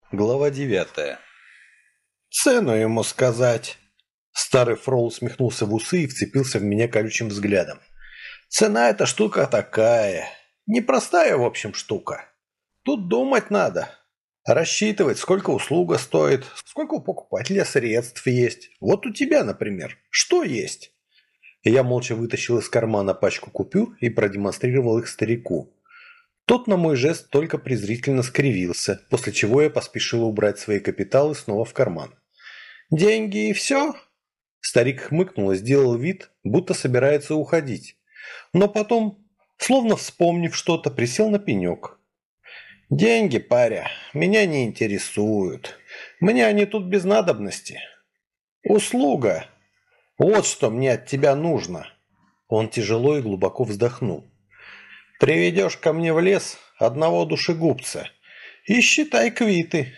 Глава 9. «Цену ему сказать!» Старый фрол усмехнулся в усы и вцепился в меня колючим взглядом. «Цена – эта штука такая. Непростая, в общем, штука. Тут думать надо. Рассчитывать, сколько услуга стоит, сколько у покупателя средств есть. Вот у тебя, например, что есть?» Я молча вытащил из кармана пачку купюр и продемонстрировал их старику. Тот на мой жест только презрительно скривился, после чего я поспешил убрать свои капиталы снова в карман. «Деньги и все?» Старик хмыкнул и сделал вид, будто собирается уходить. Но потом, словно вспомнив что-то, присел на пенек. «Деньги, паря, меня не интересуют. Мне они тут без надобности. Услуга. Вот что мне от тебя нужно». Он тяжело и глубоко вздохнул. «Приведешь ко мне в лес одного душегубца и считай квиты».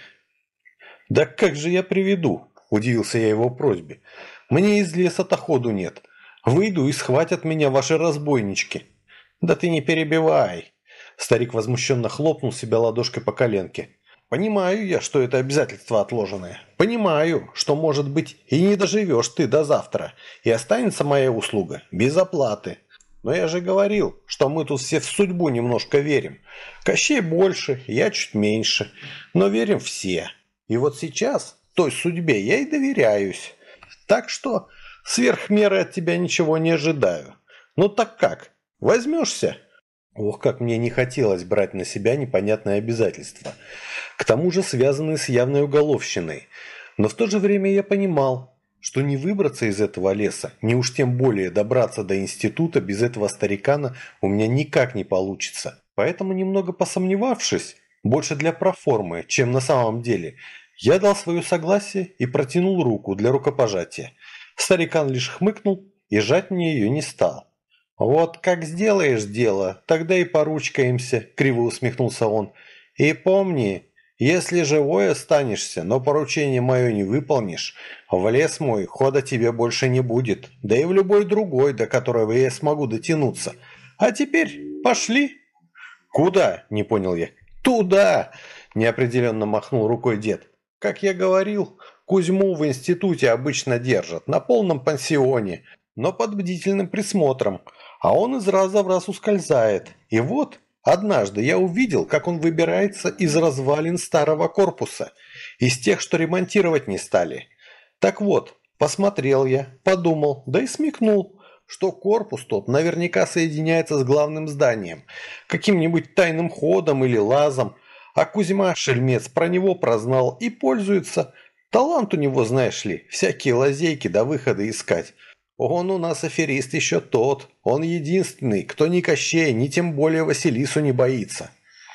«Да как же я приведу?» – удивился я его просьбе. «Мне из леса-то ходу нет. Выйду и схватят меня ваши разбойнички». «Да ты не перебивай!» Старик возмущенно хлопнул себя ладошкой по коленке. «Понимаю я, что это обязательство отложенное. Понимаю, что, может быть, и не доживешь ты до завтра, и останется моя услуга без оплаты. Но я же говорил, что мы тут все в судьбу немножко верим. Кощей больше, я чуть меньше, но верим все. И вот сейчас той судьбе я и доверяюсь. Так что сверх меры от тебя ничего не ожидаю. Ну так как, возьмешься?» Ох, как мне не хотелось брать на себя непонятные обязательства. К тому же связанные с явной уголовщиной. Но в то же время я понимал, что не выбраться из этого леса, ни уж тем более добраться до института без этого старикана у меня никак не получится. Поэтому, немного посомневавшись, больше для проформы, чем на самом деле, я дал свое согласие и протянул руку для рукопожатия. Старикан лишь хмыкнул и жать мне ее не стал. «Вот как сделаешь дело, тогда и поручкаемся», – криво усмехнулся он. «И помни, если живой останешься, но поручение мое не выполнишь, в лес мой хода тебе больше не будет, да и в любой другой, до которого я смогу дотянуться. А теперь пошли». «Куда?» – не понял я. «Туда!» – неопределенно махнул рукой дед. «Как я говорил, Кузьму в институте обычно держат, на полном пансионе, но под бдительным присмотром, а он из раза в раз ускользает. И вот однажды я увидел, как он выбирается из развалин старого корпуса, из тех, что ремонтировать не стали. Так вот, посмотрел я, подумал, да и смекнул, что корпус тот наверняка соединяется с главным зданием, каким-нибудь тайным ходом или лазом, а Кузьма, шельмец, про него прознал и пользуется. Талант у него, знаешь ли, всякие лазейки до выхода искать. Он у нас аферист еще тот. Он единственный, кто ни Кощея, ни тем более Василису не боится».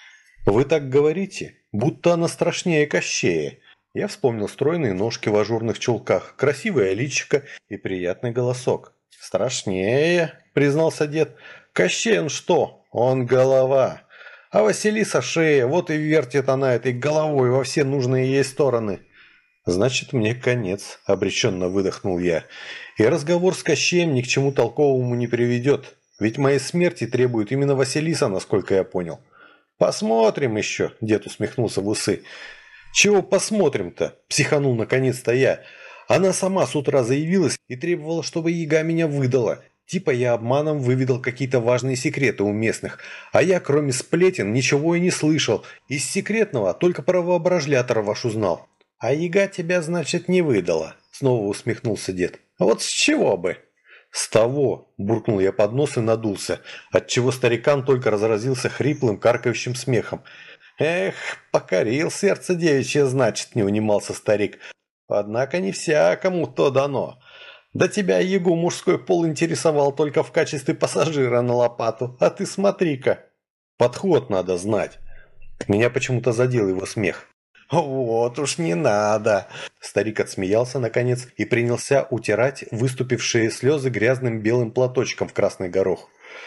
«Вы так говорите, будто она страшнее Кощея». Я вспомнил стройные ножки в ажурных чулках, красивое личико и приятный голосок. «Страшнее», — признался дед. «Кощей он что? Он голова. А Василиса шея, вот и вертит она этой головой во все нужные ей стороны». «Значит, мне конец», – обреченно выдохнул я. «И разговор с Кощеем ни к чему толковому не приведет. Ведь моей смерти требует именно Василиса, насколько я понял». «Посмотрим еще», – дед усмехнулся в усы. «Чего посмотрим-то?» – психанул наконец-то я. «Она сама с утра заявилась и требовала, чтобы яга меня выдала. Типа я обманом выведал какие-то важные секреты у местных, а я, кроме сплетен, ничего и не слышал. Из секретного только про воображлятора ваш узнал». «А яга тебя, значит, не выдала?» – снова усмехнулся дед. «Вот с чего бы?» «С того!» – буркнул я под нос и надулся, отчего старикан только разразился хриплым, каркающим смехом. «Эх, покорил сердце девичье, значит», – не унимался старик. «Однако не всякому то дано. Да тебя ягу мужской пол интересовал только в качестве пассажира на лопату, а ты смотри-ка». «Подход надо знать». Меня почему-то задел его смех. «Вот уж не надо!» Старик отсмеялся наконец и принялся утирать выступившие слезы грязным белым платочком в красный горох.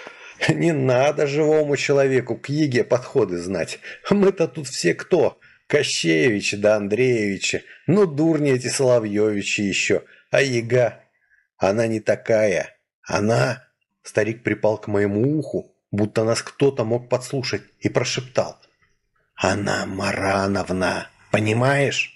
«Не надо живому человеку к яге подходы знать. Мы-то тут все кто? Кощеевичи да Андреевичи. Ну, дурни эти Соловьевичи еще. А яга? Она не такая. Она...» Старик припал к моему уху, будто нас кто-то мог подслушать, и прошептал. «Она Марановна!» Понимаешь?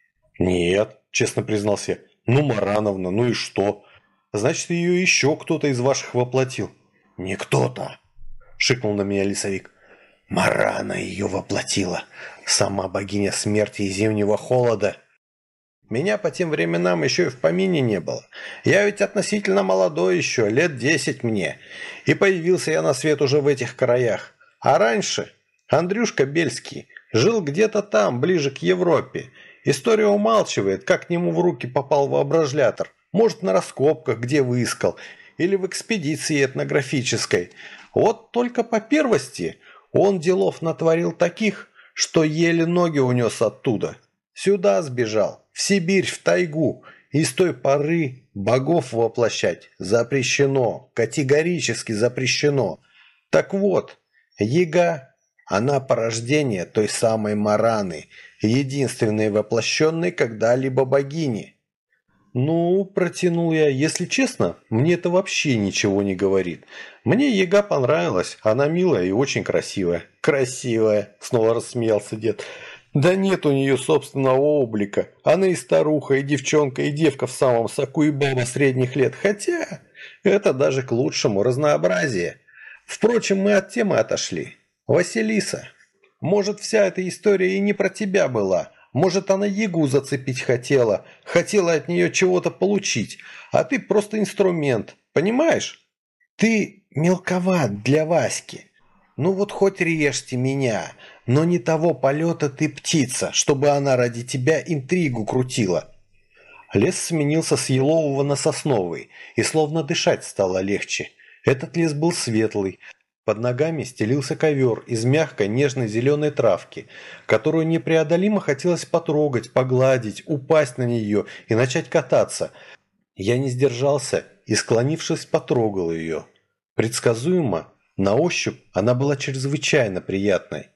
Нет, честно признался я. Ну, Марановна, ну и что? Значит, ее еще кто-то из ваших воплотил. Не кто-то, шикнул на меня лесовик. Марана ее воплотила. Сама богиня смерти и зимнего холода. Меня по тем временам еще и в помине не было. Я ведь относительно молодой еще, лет 10 мне. И появился я на свет уже в этих краях. А раньше Андрюшка Бельский жил где-то там, ближе к Европе. История умалчивает, как к нему в руки попал воображлятор. Может, на раскопках, где выискал. Или в экспедиции этнографической. Вот только по первости он делов натворил таких, что еле ноги унес оттуда. Сюда сбежал, в Сибирь, в тайгу, и с той поры богов воплощать запрещено, категорически запрещено. Так вот, Яга, она порождение той самой Мараны, единственной воплощенной когда-либо богини. Ну, протянул я, если честно, мне это вообще ничего не говорит. Мне Яга понравилась, она милая и очень красивая. Красивая, снова рассмеялся дед. Да нет у нее собственного облика. Она и старуха, и девчонка, и девка в самом соку, и баба средних лет. Хотя, это даже к лучшему, разнообразие. Впрочем, мы от темы отошли. Василиса, может, вся эта история и не про тебя была. Может, она Ягу зацепить хотела. Хотела от нее чего-то получить. А ты просто инструмент. Понимаешь? Ты мелковат для Васьки. Ну вот хоть режьте меня, но не того полета ты птица, чтобы она ради тебя интригу крутила. Лес сменился с елового на сосновый, и словно дышать стало легче. Этот лес был светлый. Под ногами стелился ковер из мягкой нежной зеленой травки, которую непреодолимо хотелось потрогать, погладить, упасть на нее и начать кататься. Я не сдержался и, склонившись, потрогал ее. Предсказуемо, на ощупь она была чрезвычайно приятной.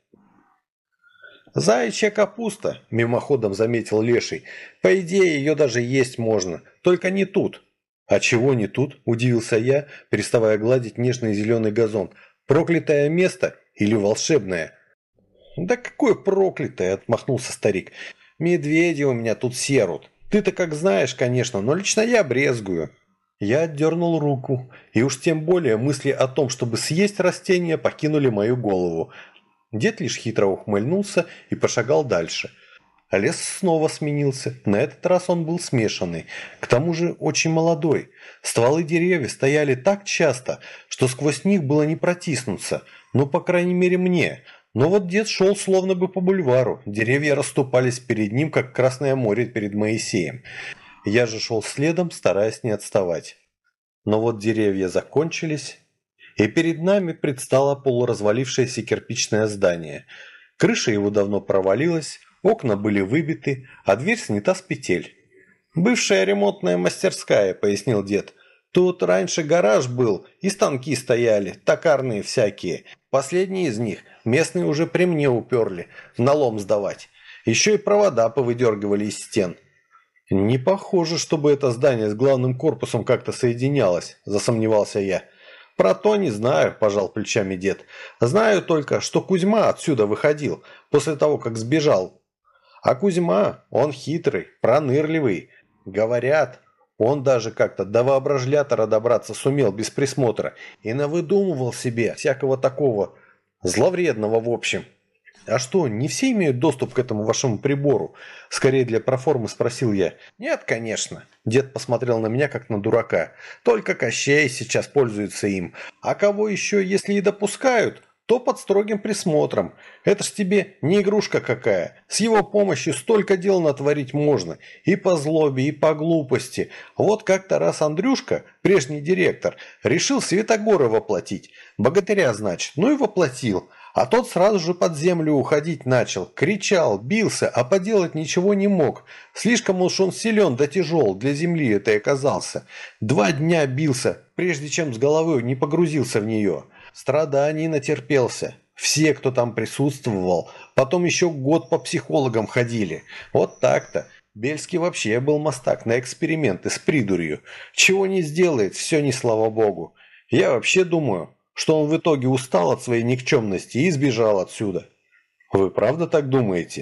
«Заячья капуста», – мимоходом заметил Леший. «По идее, ее даже есть можно, только не тут». «А чего не тут?» – удивился я, переставая гладить нежный зеленый газон. «Проклятое место или волшебное?» «Да какое проклятое!» – отмахнулся старик. «Медведи у меня тут серут. Ты-то как знаешь, конечно, но лично я брезгую». Я отдернул руку, и уж тем более мысли о том, чтобы съесть растение, покинули мою голову. Дед лишь хитро ухмыльнулся и пошагал дальше. А лес снова сменился. На этот раз он был смешанный, к тому же очень молодой. Стволы деревьев стояли так часто, что сквозь них было не протиснуться, ну, по крайней мере, мне. Но вот дед шел словно бы по бульвару, деревья расступались перед ним, как Красное море перед Моисеем. Я же шел следом, стараясь не отставать. Но вот деревья закончились, и перед нами предстало полуразвалившееся кирпичное здание. Крыша его давно провалилась, окна были выбиты, а дверь снята с петель. «Бывшая ремонтная мастерская», — пояснил дед. «Тут раньше гараж был, и станки стояли, токарные всякие. Последние из них местные уже при мне уперли, налом сдавать. Еще и провода повыдергивали из стен». «Не похоже, чтобы это здание с главным корпусом как-то соединялось», – засомневался я. «Про то не знаю», – пожал плечами дед. «Знаю только, что Кузьма отсюда выходил, после того, как сбежал. А Кузьма, он хитрый, пронырливый. Говорят, он даже как-то до воображлятора добраться сумел без присмотра и навыдумывал себе всякого такого зловредного в общем». «А что, не все имеют доступ к этому вашему прибору?» Скорее для проформы спросил я. «Нет, конечно». Дед посмотрел на меня, как на дурака. «Только Кощей сейчас пользуется им. А кого еще, если и допускают, то под строгим присмотром. Это ж тебе не игрушка какая. С его помощью столько дел натворить можно. И по злобе, и по глупости. Вот как-то раз Андрюшка, прежний директор, решил Святогора воплотить. Богатыря, значит. Ну и воплотил. А тот сразу же под землю уходить начал. Кричал, бился, а поделать ничего не мог. Слишком уж он силен да тяжел, для земли это и оказался. 2 дня бился, прежде чем с головой не погрузился в нее. Страданий натерпелся. Все, кто там присутствовал, потом еще год по психологам ходили. Вот так-то. Бельский вообще был мастак на эксперименты с придурью. Чего не сделает, все не слава богу. Я вообще думаю, что он в итоге устал от своей никчемности и сбежал отсюда. Вы правда так думаете?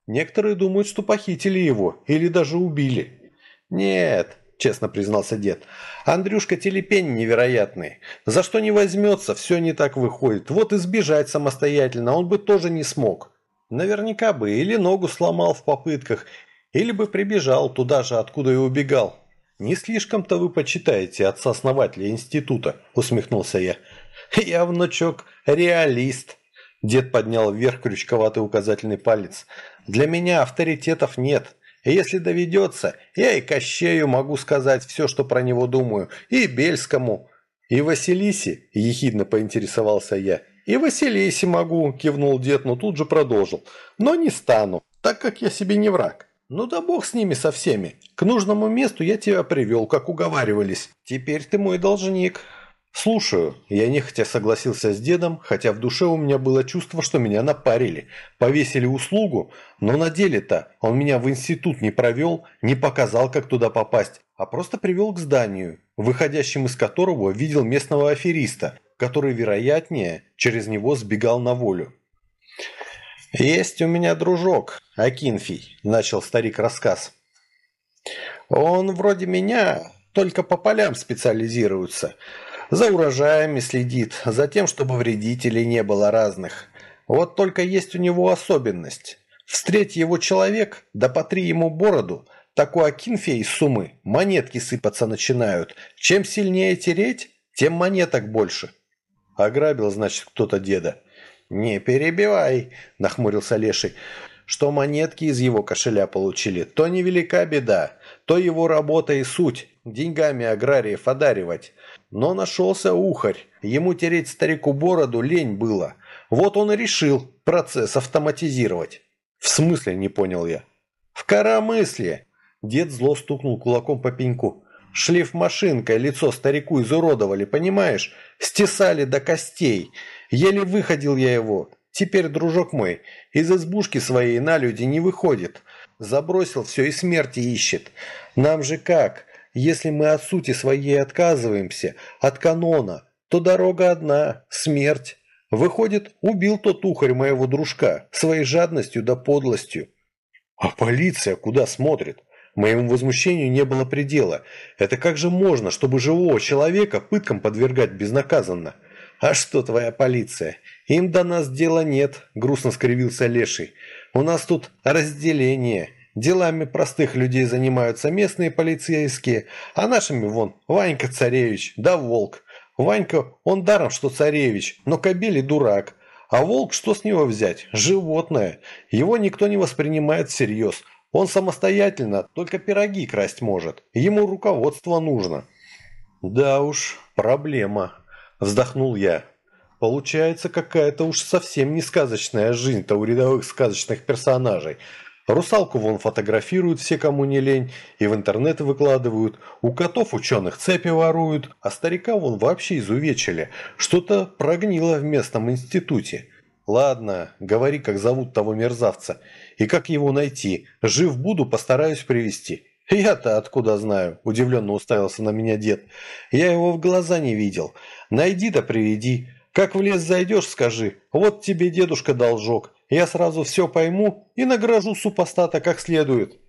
Некоторые думают, что похитили его или даже убили. Нет, честно признался дед, Андрюшка телепень невероятный. За что не возьмется, все не так выходит. Вот и сбежать самостоятельно он бы тоже не смог. Наверняка бы или ногу сломал в попытках, или бы прибежал туда же, откуда и убегал. «Не слишком-то вы почитаете отца-основателя института», — усмехнулся я. «Я, внучок, реалист». Дед поднял вверх крючковатый указательный палец. «Для меня авторитетов нет. И если доведется, я и Кощею могу сказать все, что про него думаю, и Бельскому, и Василисе», — ехидно поинтересовался я. «И Василисе могу», — кивнул дед, но тут же продолжил. «Но не стану, так как я себе не враг». «Ну да бог с ними со всеми. К нужному месту я тебя привел, как уговаривались. Теперь ты мой должник». «Слушаю». Я нехотя согласился с дедом, хотя в душе у меня было чувство, что меня напарили. Повесили услугу, но на деле-то он меня в институт не провел, не показал, как туда попасть, а просто привел к зданию, выходящим из которого видел местного афериста, который, вероятнее, через него сбегал на волю. «Есть у меня дружок, Акинфий», – начал старик рассказ. «Он вроде меня, только по полям специализируется. За урожаями следит, за тем, чтобы вредителей не было разных. Вот только есть у него особенность. Встреть его человек, да потри ему бороду, так у Акинфия из суммы монетки сыпаться начинают. Чем сильнее тереть, тем монеток больше». «Ограбил, значит, кто-то деда». «Не перебивай», – нахмурился Леший. «Что монетки из его кошеля получили, то невелика беда, то его работа и суть – деньгами аграриев одаривать. Но нашелся ухарь, ему тереть старику бороду лень было. Вот он и решил процесс автоматизировать». «В смысле?» – не понял я. «В коромысле!» – дед зло стукнул кулаком по пеньку. «Шлифмашинкой лицо старику изуродовали, понимаешь? Стесали до костей. Еле выходил я его. Теперь, дружок мой, из избушки своей на люди не выходит. Забросил все и смерти ищет. Нам же как? Если мы от сути своей отказываемся, от канона, то дорога одна – смерть. Выходит, убил тот ухарь моего дружка своей жадностью да подлостью». «А полиция куда смотрит?» Моему возмущению не было предела. Это как же можно, чтобы живого человека пыткам подвергать безнаказанно? «А что твоя полиция? Им до нас дела нет», – грустно скривился Леший. «У нас тут разделение. Делами простых людей занимаются местные полицейские, а нашими вон Ванька-царевич, да Волк. Ванька, он даром, что царевич, но кобель дурак. А Волк, что с него взять? Животное. Его никто не воспринимает всерьез. Он самостоятельно только пироги красть может. Ему руководство нужно». «Да уж, проблема», – вздохнул я. «Получается, какая-то уж совсем не сказочная жизнь-то у рядовых сказочных персонажей. Русалку вон фотографируют все, кому не лень, и в интернет выкладывают. У котов ученых цепи воруют, а старика вон вообще изувечили. Что-то прогнило в местном институте. Ладно, говори, как зовут того мерзавца, и как его найти. Жив буду, постараюсь привести». «Я-то откуда знаю?» – удивленно уставился на меня дед. «Я его в глаза не видел. Найди да приведи. Как в лес зайдешь, скажи: вот тебе, дедушка, должок. Я сразу все пойму и награжу супостата как следует».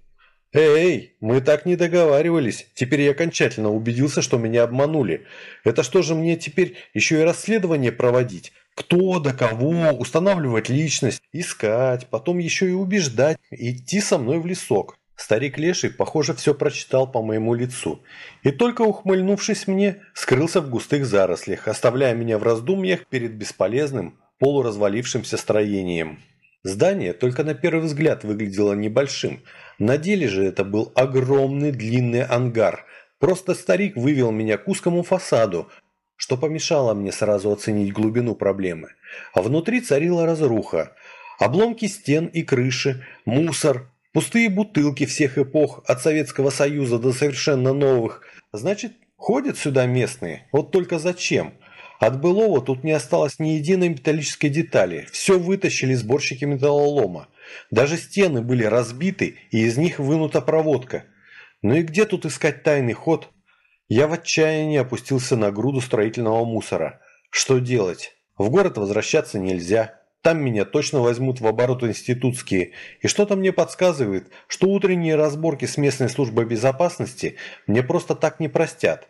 «Эй, мы так не договаривались. Теперь я окончательно убедился, что меня обманули. Это что же мне теперь еще и расследование проводить? Кто, да кого, устанавливать личность, искать, потом еще и убеждать, идти со мной в лесок». Старик Леший, похоже, все прочитал по моему лицу и, только ухмыльнувшись мне, скрылся в густых зарослях, оставляя меня в раздумьях перед бесполезным, полуразвалившимся строением. Здание только на первый взгляд выглядело небольшим, на деле же это был огромный длинный ангар. Просто старик вывел меня к узкому фасаду, что помешало мне сразу оценить глубину проблемы. А внутри царила разруха, обломки стен и крыши, мусор, пустые бутылки всех эпох, от Советского Союза до совершенно новых. Значит, ходят сюда местные. Вот только зачем? От былого тут не осталось ни единой металлической детали. Все вытащили сборщики металлолома. Даже стены были разбиты, и из них вынута проводка. Ну и где тут искать тайный ход? Я в отчаянии опустился на груду строительного мусора. Что делать? В город возвращаться нельзя. Там меня точно возьмут в оборот институтские. И что-то мне подсказывает, что утренние разборки с местной службой безопасности мне просто так не простят.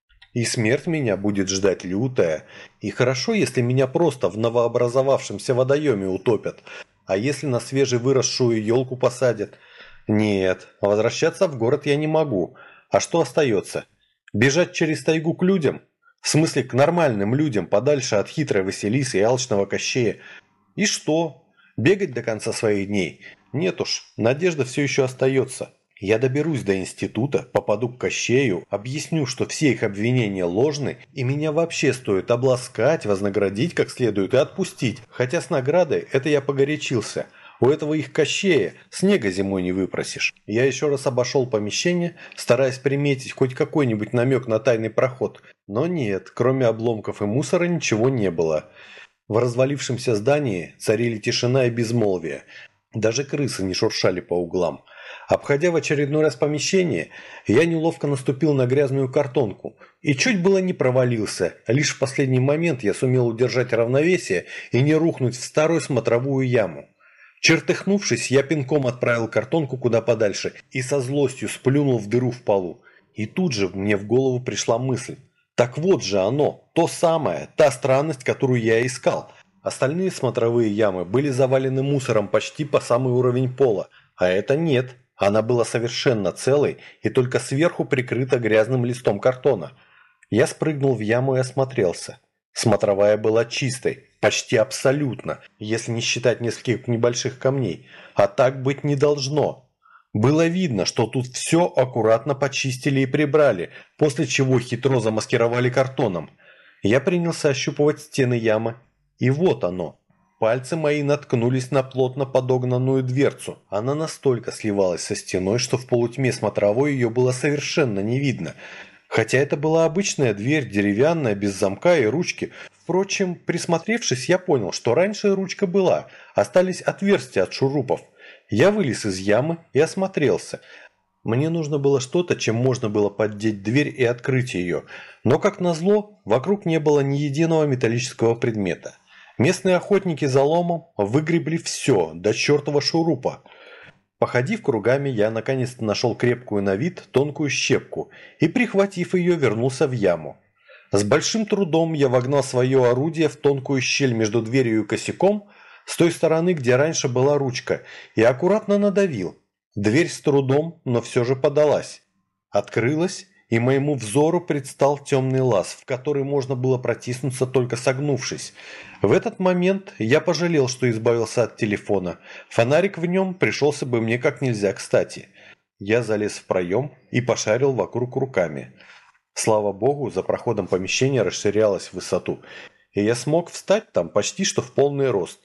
И смерть меня будет ждать лютая. И хорошо, если меня просто в новообразовавшемся водоеме утопят. А если на свежевыросшую елку посадят? Нет, возвращаться в город я не могу. А что остается? Бежать через тайгу к людям? В смысле, к нормальным людям, подальше от хитрой Василисы и алчного Кощея. И что? Бегать до конца своих дней? Нет уж, надежда все еще остается. Я доберусь до института, попаду к Кощею, объясню, что все их обвинения ложны, и меня вообще стоит обласкать, вознаградить как следует и отпустить. Хотя с наградой это я погорячился. У этого их Кощея снега зимой не выпросишь. Я еще раз обошел помещение, стараясь приметить хоть какой-нибудь намек на тайный проход. Но нет, кроме обломков и мусора ничего не было. В развалившемся здании царили тишина и безмолвие. Даже крысы не шуршали по углам. Обходя в очередной раз помещение, я неловко наступил на грязную картонку и чуть было не провалился. Лишь в последний момент я сумел удержать равновесие и не рухнуть в старую смотровую яму. Чертыхнувшись, я пинком отправил картонку куда подальше и со злостью сплюнул в дыру в полу. И тут же мне в голову пришла мысль. Так вот же оно, то самое, та странность, которую я искал. Остальные смотровые ямы были завалены мусором почти по самый уровень пола, а это нет. Она была совершенно целой и только сверху прикрыта грязным листом картона. Я спрыгнул в яму и осмотрелся. Смотровая была чистой, почти абсолютно, если не считать нескольких небольших камней. А так быть не должно. Было видно, что тут все аккуратно почистили и прибрали, после чего хитро замаскировали картоном. Я принялся ощупывать стены ямы, и вот оно. Пальцы мои наткнулись на плотно подогнанную дверцу. Она настолько сливалась со стеной, что в полутьме смотровой ее было совершенно не видно. Хотя это была обычная дверь, деревянная, без замка и ручки. Впрочем, присмотревшись, я понял, что раньше ручка была, остались отверстия от шурупов. Я вылез из ямы и осмотрелся. Мне нужно было что-то, чем можно было поддеть дверь и открыть ее. Но, как назло, вокруг не было ни единого металлического предмета. Местные охотники за ломом выгребли все, до чертова шурупа. Походив кругами, я наконец-то нашел крепкую на вид тонкую щепку и, прихватив ее, вернулся в яму. С большим трудом я вогнал свое орудие в тонкую щель между дверью и косяком, с той стороны, где раньше была ручка, и аккуратно надавил. Дверь с трудом, но все же подалась. Открылась, и моему взору предстал темный лаз, в который можно было протиснуться только согнувшись. В этот момент я пожалел, что избавился от телефона. Фонарик в нем пришелся бы мне как нельзя кстати. Я залез в проем и пошарил вокруг руками. Слава богу, за проходом помещение расширялось в высоту, и я смог встать там почти что в полный рост.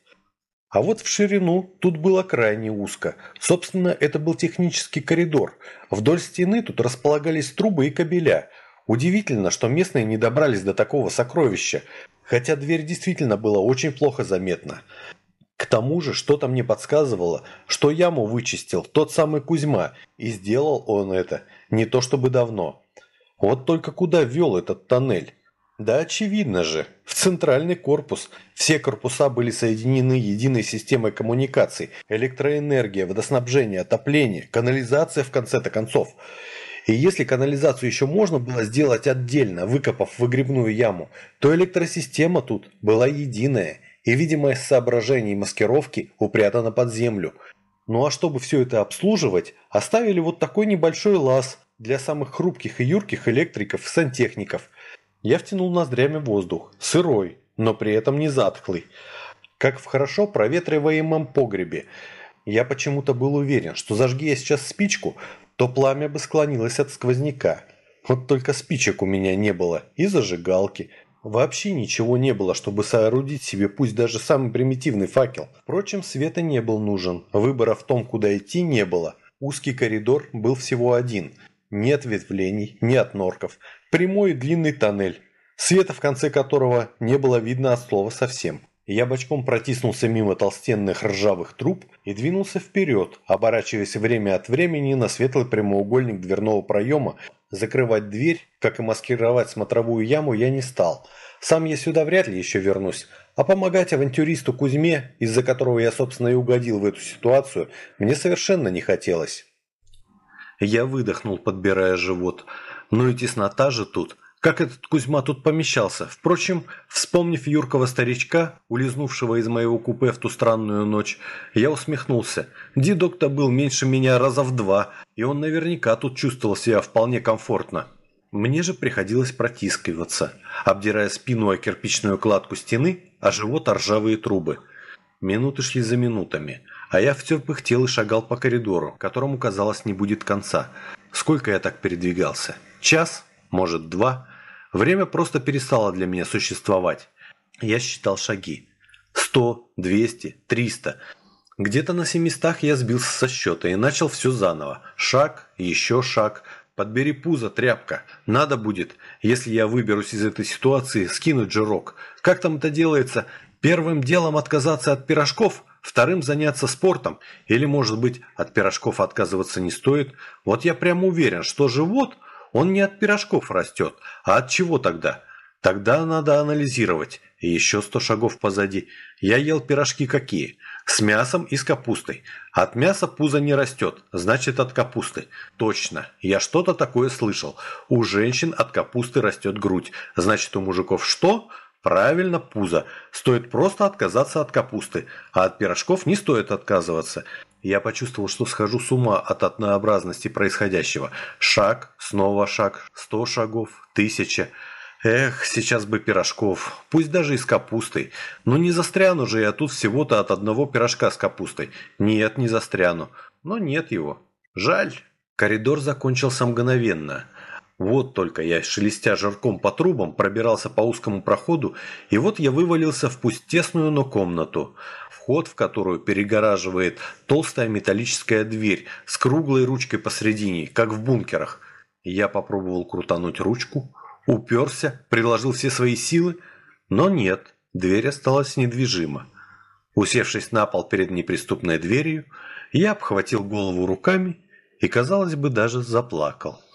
А вот в ширину тут было крайне узко. Собственно, это был технический коридор. Вдоль стены тут располагались трубы и кабеля. Удивительно, что местные не добрались до такого сокровища, хотя дверь действительно была очень плохо заметна. К тому же что-то мне подсказывало, что яму вычистил тот самый Кузьма, и сделал он это не то чтобы давно. Вот только куда вел этот тоннель? Да очевидно же, в центральный корпус. Все корпуса были соединены единой системой коммуникаций, электроэнергия, водоснабжение, отопление, канализация в конце-то концов. И если канализацию еще можно было сделать отдельно, выкопав выгребную яму, то электросистема тут была единая, и, видимо, из соображений маскировки упрятана под землю. Ну а чтобы все это обслуживать, оставили вот такой небольшой лаз для самых хрупких и юрких электриков и сантехников. Я втянул ноздрями воздух, сырой, но при этом не затхлый, как в хорошо проветриваемом погребе. Я почему-то был уверен, что зажги я сейчас спичку, то пламя бы склонилось от сквозняка. Вот только спичек у меня не было и зажигалки. Вообще ничего не было, чтобы соорудить себе пусть даже самый примитивный факел. Впрочем, света не был нужен, выбора в том, куда идти, не было. Узкий коридор был всего один. Ни ответвлений, ни отнорков. Прямой и длинный тоннель, света в конце которого не было видно от слова совсем. Я бочком протиснулся мимо толстенных ржавых труб и двинулся вперед, оборачиваясь время от времени на светлый прямоугольник дверного проема. Закрывать дверь, как и маскировать смотровую яму, я не стал. Сам я сюда вряд ли еще вернусь, А помогать авантюристу Кузьме, из-за которого я, собственно, и угодил в эту ситуацию, мне совершенно не хотелось. Я выдохнул, подбирая живот. Ну и теснота же тут. Как этот Кузьма тут помещался? Впрочем, вспомнив юркого старичка, улизнувшего из моего купе в ту странную ночь, я усмехнулся. Дедок-то был меньше меня раза в 2, и он наверняка тут чувствовал себя вполне комфортно. Мне же приходилось протискиваться, обдирая спину о кирпичную кладку стены, а живот о ржавые трубы. Минуты шли за минутами, а я все пыхтел и шагал по коридору, которому, казалось, не будет конца. Сколько я так передвигался? Час? Может, 2? Время просто перестало для меня существовать. Я считал шаги. 100, 200, 300. Где-то на 700 я сбился со счета и начал все заново. Шаг, еще шаг. Подбери пузо, тряпка. Надо будет, если я выберусь из этой ситуации, скинуть жирок. Как там это делается? Первым делом отказаться от пирожков, вторым заняться спортом. Или, может быть, от пирожков отказываться не стоит. Вот я прямо уверен, что живот... Он не от пирожков растет, а от чего тогда? Тогда надо анализировать. И еще 100 шагов позади. Я ел пирожки какие? С мясом и с капустой. От мяса пузо не растет, значит от капусты. Точно, я что-то такое слышал. У женщин от капусты растет грудь. Значит, у мужиков что? Правильно, пузо. Стоит просто отказаться от капусты, а от пирожков не стоит отказываться. Я почувствовал, что схожу с ума от однообразности происходящего. Шаг, снова шаг, 100 шагов, 1000. Эх, сейчас бы пирожков, пусть даже и с капустой. Но не застряну же я тут всего-то от одного пирожка с капустой. Нет, не застряну. Но нет его. Жаль. Коридор закончился мгновенно. Вот только я, шелестя жирком по трубам, пробирался по узкому проходу, и вот я вывалился в пусть тесную, но комнату, вход в которую перегораживает толстая металлическая дверь с круглой ручкой посредине, как в бункерах. Я попробовал крутануть ручку, уперся, приложил все свои силы, но нет, дверь осталась недвижима. Усевшись на пол перед неприступной дверью, я обхватил голову руками и, казалось бы, даже заплакал.